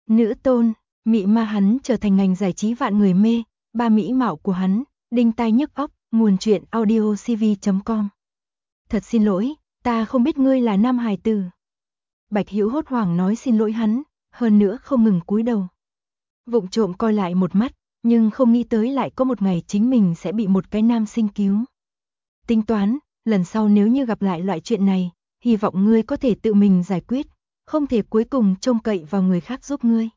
Nữ tôn, mị ma hắn trở thành ngành giải trí vạn người mê, ba mỹ mạo của hắn, đinh tai nhức óc, nguồn truyện audiocv.com. Thật xin lỗi, ta không biết ngươi là nam hài tử. Bạch Hữu hốt hoảng nói xin lỗi hắn, hơn nữa không ngừng cúi đầu. Vụng trộm coi lại một mắt, nhưng không nghĩ tới lại có một ngày chính mình sẽ bị một cái nam sinh cứu. Tính toán, lần sau nếu như gặp lại loại chuyện này, hy vọng ngươi có thể tự mình giải quyết, không thể cuối cùng trông cậy vào người khác giúp ngươi.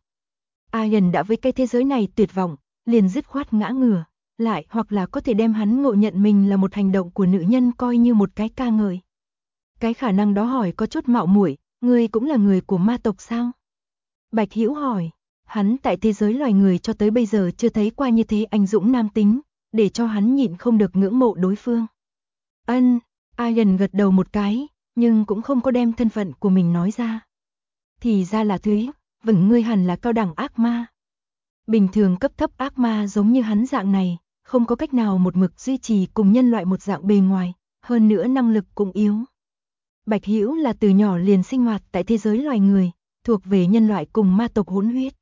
Ian đã với cái thế giới này tuyệt vọng, liền dứt khoát ngã ngửa, lại hoặc là có thể đem hắn ngộ nhận mình là một hành động của nữ nhân coi như một cái ca ngợi. Cái khả năng đó hỏi có chút mạo muội, ngươi cũng là người của ma tộc sao? Bạch Hữu hỏi, hắn tại thế giới loài người cho tới bây giờ chưa thấy qua như thế anh dũng nam tính, để cho hắn nhịn không được ngưỡng mộ đối phương. Ân, Ian gật đầu một cái, nhưng cũng không có đem thân phận của mình nói ra. Thì ra là Thúy, vâng ngươi hẳn là cao đẳng ác ma. Bình thường cấp thấp ác ma giống như hắn dạng này, không có cách nào một mực duy trì cùng nhân loại một dạng bề ngoài, hơn nữa năng lực cũng yếu. Bạch Hữu là từ nhỏ liền sinh hoạt tại thế giới loài người, thuộc về nhân loại cùng ma tộc hỗn huyết.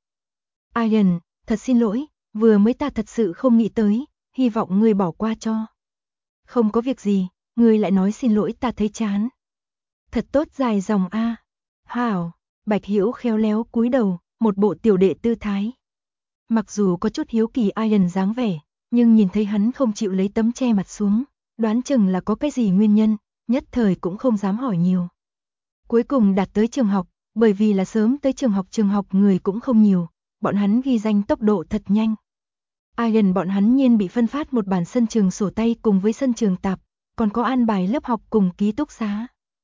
Ian, thật xin lỗi, vừa mới ta thật sự không nghĩ tới, hy vọng ngươi bỏ qua cho. Không có việc gì, ngươi lại nói xin lỗi ta thấy chán. Thật tốt dài dòng a. Hảo, Bạch Hữu khéo léo cúi đầu, một bộ tiểu đệ tư thái. Mặc dù có chút hiếu kỳ Ian dáng vẻ, nhưng nhìn thấy hắn không chịu lấy tấm che mặt xuống, đoán chừng là có cái gì nguyên nhân, nhất thời cũng không dám hỏi nhiều. Cuối cùng đạt tới trường học, bởi vì là sớm tới trường học người cũng không nhiều, bọn hắn ghi danh tốc độ thật nhanh. Ian bọn hắn nhiên bị phân phát một bản sân trường sổ tay cùng với sân trường tạp, còn có an bài lớp học cùng ký túc xá.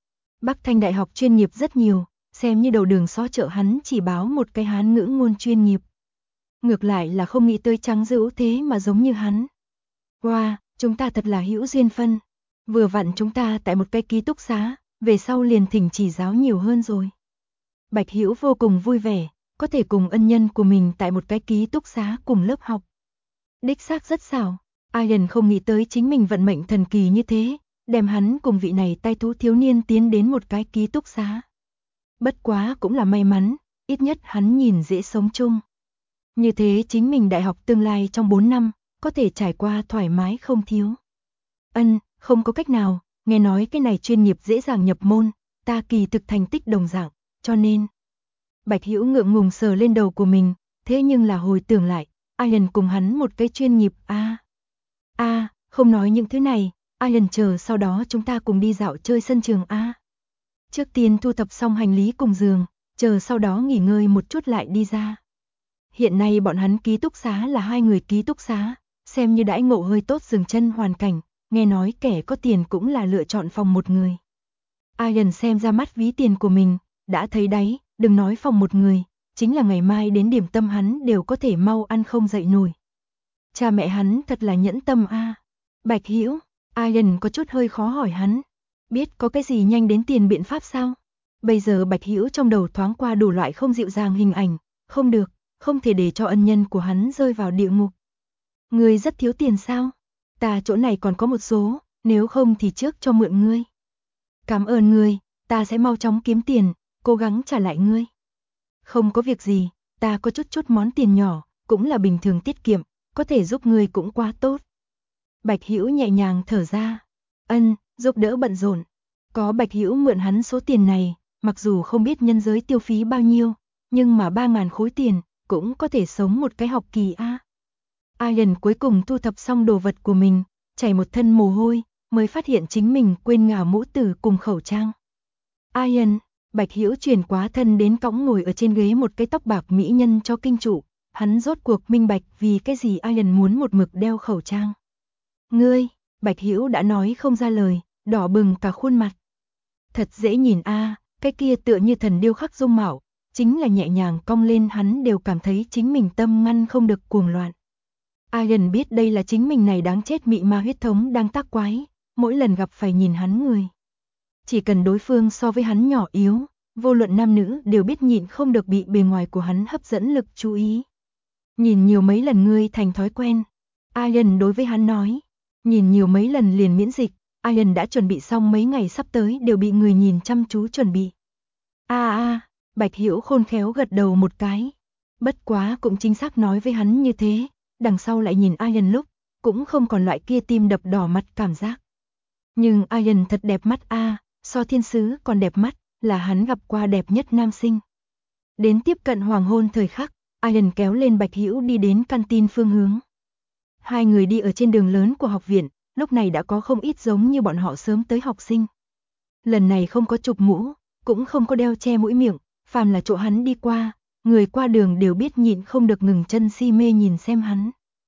Bắc Thanh Đại học chuyên nghiệp rất nhiều, xem như đầu đường xó chợ hắn chỉ báo một cái Hán ngữ ngôn chuyên nghiệp. Ngược lại là không nghĩ tới Trắng Dữ thế mà giống như hắn. Wow, chúng ta thật là hữu duyên phân. Vừa vặn chúng ta tại một cái ký túc xá, về sau liền thỉnh chỉ giáo nhiều hơn rồi. Bạch Hữu vô cùng vui vẻ, có thể cùng ân nhân của mình tại một cái ký túc xá cùng lớp học. Đích xác rất xảo, Ian không nghĩ tới chính mình vận mệnh thần kỳ như thế, đem hắn cùng vị này tai thú thiếu niên tiến đến một cái ký túc xá. Bất quá cũng là may mắn, ít nhất hắn nhìn dễ sống chung. Như thế chính mình đại học tương lai trong 4 năm, có thể trải qua thoải mái không thiếu. Không có cách nào, nghe nói cái này chuyên nghiệp dễ dàng nhập môn, ta kỳ thực thành tích đồng dạng, cho nên. Bạch Hữu ngượng ngùng sờ lên đầu của mình, thế nhưng là hồi tưởng lại, Ian cùng hắn một cái chuyên nghiệp không nói những thứ này, Ian chờ sau đó chúng ta cùng đi dạo chơi sân trường Trước tiên thu thập xong hành lý cùng giường, chờ sau đó nghỉ ngơi một chút lại đi ra. Hiện nay bọn hắn ký túc xá là 2 người ký túc xá, xem như đãi ngộ hơi tốt dừng chân hoàn cảnh, nghe nói kẻ có tiền cũng là lựa chọn phòng một người. Ian xem ra mắt ví tiền của mình, đã thấy đáy, đừng nói phòng một người, chính là ngày mai đến điểm tâm hắn đều có thể mau ăn không dậy nổi. Cha mẹ hắn thật là nhẫn tâm Bạch Hữu, Ian có chút hơi khó hỏi hắn, biết có cái gì nhanh đến tiền biện pháp sao? Bây giờ Bạch Hữu trong đầu thoáng qua đủ loại không dịu dàng hình ảnh, không được, không thể để cho ân nhân của hắn rơi vào địa ngục. Ngươi rất thiếu tiền sao? Ta chỗ này còn có một số, nếu không thì trước cho mượn ngươi. Cảm ơn ngươi, ta sẽ mau chóng kiếm tiền, cố gắng trả lại ngươi. Không có việc gì, ta có chút món tiền nhỏ, cũng là bình thường tiết kiệm, có thể giúp ngươi cũng quá tốt. Bạch Hữu nhẹ nhàng thở ra. Giúp đỡ bận rộn. Có Bạch Hữu mượn hắn số tiền này, mặc dù không biết nhân giới tiêu phí bao nhiêu, nhưng mà 3.000 khối tiền, cũng có thể sống một cái học kỳ Ian cuối cùng thu thập xong đồ vật của mình, chảy một thân mồ hôi, mới phát hiện chính mình quên ngả mũ tử cùng khẩu trang. Ian, Bạch Hữu chuyển quá thân đến cõng ngồi ở trên ghế một cái tóc bạc mỹ nhân cho kinh trụ, hắn rốt cuộc minh bạch vì cái gì Ian muốn một mực đeo khẩu trang. Ngươi, Bạch Hữu đã nói không ra lời, đỏ bừng cả khuôn mặt. Thật dễ nhìn cái kia tựa như thần điêu khắc dung mạo, chính là nhẹ nhàng cong lên hắn đều cảm thấy chính mình tâm ngăn không được cuồng loạn. Ian biết đây là chính mình này đáng chết mị ma huyết thống đang tác quái, mỗi lần gặp phải nhìn hắn người. Chỉ cần đối phương so với hắn nhỏ yếu, vô luận nam nữ đều biết nhịn không được bị bề ngoài của hắn hấp dẫn lực chú ý. Nhìn nhiều mấy lần ngươi thành thói quen. Ian đối với hắn nói, nhìn nhiều mấy lần liền miễn dịch, Ian đã chuẩn bị xong mấy ngày sắp tới đều bị người nhìn chăm chú chuẩn bị. Bạch Hữu khôn khéo gật đầu một cái. Bất quá cũng chính xác nói với hắn như thế, đằng sau lại nhìn Ian lúc, cũng không còn loại kia tim đập đỏ mặt cảm giác. Nhưng Ian thật đẹp mắt a, so thiên sứ còn đẹp mắt, là hắn gặp qua đẹp nhất nam sinh. Đến tiếp cận hoàng hôn thời khắc, Ian kéo lên Bạch Hữu đi đến canteen phương hướng. Hai người đi ở trên đường lớn của học viện, lúc này đã có không ít giống như bọn họ sớm tới học sinh. Lần này không có chụp mũ, cũng không có đeo che mũi miệng, phàm là chỗ hắn đi qua, người qua đường đều biết nhịn không được ngừng chân si mê nhìn xem hắn.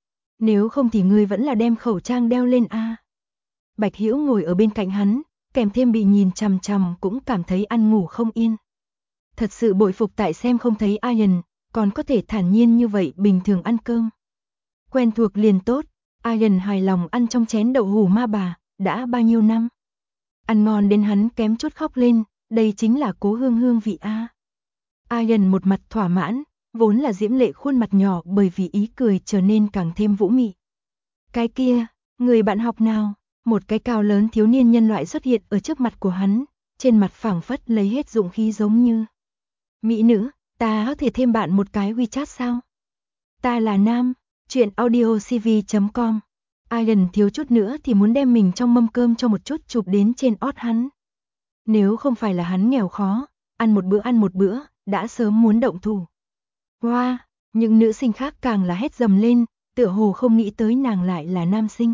Nếu không thì ngươi vẫn là đem khẩu trang đeo lên a. Bạch Hữu ngồi ở bên cạnh hắn, kèm thêm bị nhìn chằm chằm cũng cảm thấy ăn ngủ không yên. Thật sự bội phục tại xem không thấy Ian, còn có thể thản nhiên như vậy bình thường ăn cơm. Quen thuộc liền tốt, Ian hài lòng ăn trong chén đậu hủ ma bà, đã bao nhiêu năm. Ăn ngon đến hắn kém chút khóc lên, đây chính là cố hương hương vị a. Ian một mặt thỏa mãn, vốn là diễm lệ khuôn mặt nhỏ bởi vì ý cười trở nên càng thêm vũ mị. Cái kia, người bạn học nào? Một cái cao lớn thiếu niên nhân loại xuất hiện ở trước mặt của hắn, trên mặt phảng phất lấy hết dụng khí giống như. Mỹ nữ, ta có thể thêm bạn một cái WeChat sao? Ta là nam, chuyện audiocv.com. Ian thiếu chút nữa thì muốn đem mình trong mâm cơm cho một chút chụp đến trên ót hắn. Nếu không phải là hắn nghèo khó, ăn một bữa, đã sớm muốn động thủ. Wow, những nữ sinh khác càng là hét dầm lên, tựa hồ không nghĩ tới nàng lại là nam sinh.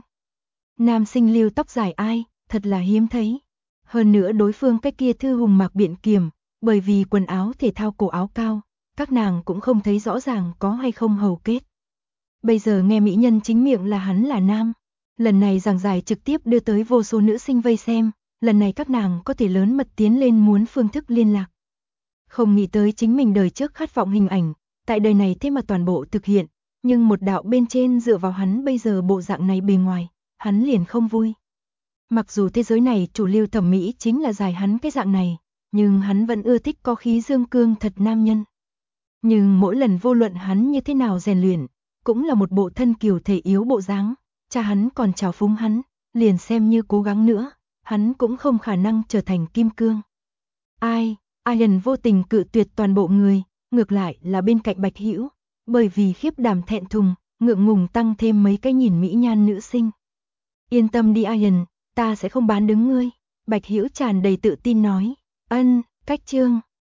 Nam sinh lưu tóc dài ai, thật là hiếm thấy. Hơn nữa đối phương cái kia thư hùng mạc biện kiềm, bởi vì quần áo thể thao cổ áo cao, các nàng cũng không thấy rõ ràng có hay không hầu kết. Bây giờ nghe mỹ nhân chính miệng là hắn là nam. Lần này giảng giải trực tiếp đưa tới vô số nữ sinh vây xem, lần này các nàng có thể lớn mật tiến lên muốn phương thức liên lạc. Không nghĩ tới chính mình đời trước khát vọng hình ảnh, tại đời này thế mà toàn bộ thực hiện, nhưng một đạo bên trên dựa vào hắn bây giờ bộ dạng này bề ngoài, hắn liền không vui. Mặc dù thế giới này chủ lưu thẩm mỹ chính là dài hắn cái dạng này, nhưng hắn vẫn ưa thích có khí dương cương thật nam nhân. Nhưng mỗi lần vô luận hắn như thế nào rèn luyện, cũng là một bộ thân kiều thể yếu bộ dáng, cha hắn còn trào phúng hắn, liền xem như cố gắng nữa, hắn cũng không khả năng trở thành kim cương. Ian vô tình cự tuyệt toàn bộ người, ngược lại là bên cạnh Bạch Hữu, bởi vì khiếp đảm thẹn thùng, ngượng ngùng tăng thêm mấy cái nhìn mỹ nhan nữ sinh. Yên tâm đi Ian, ta sẽ không bán đứng ngươi, Bạch Hữu tràn đầy tự tin nói. Cách chương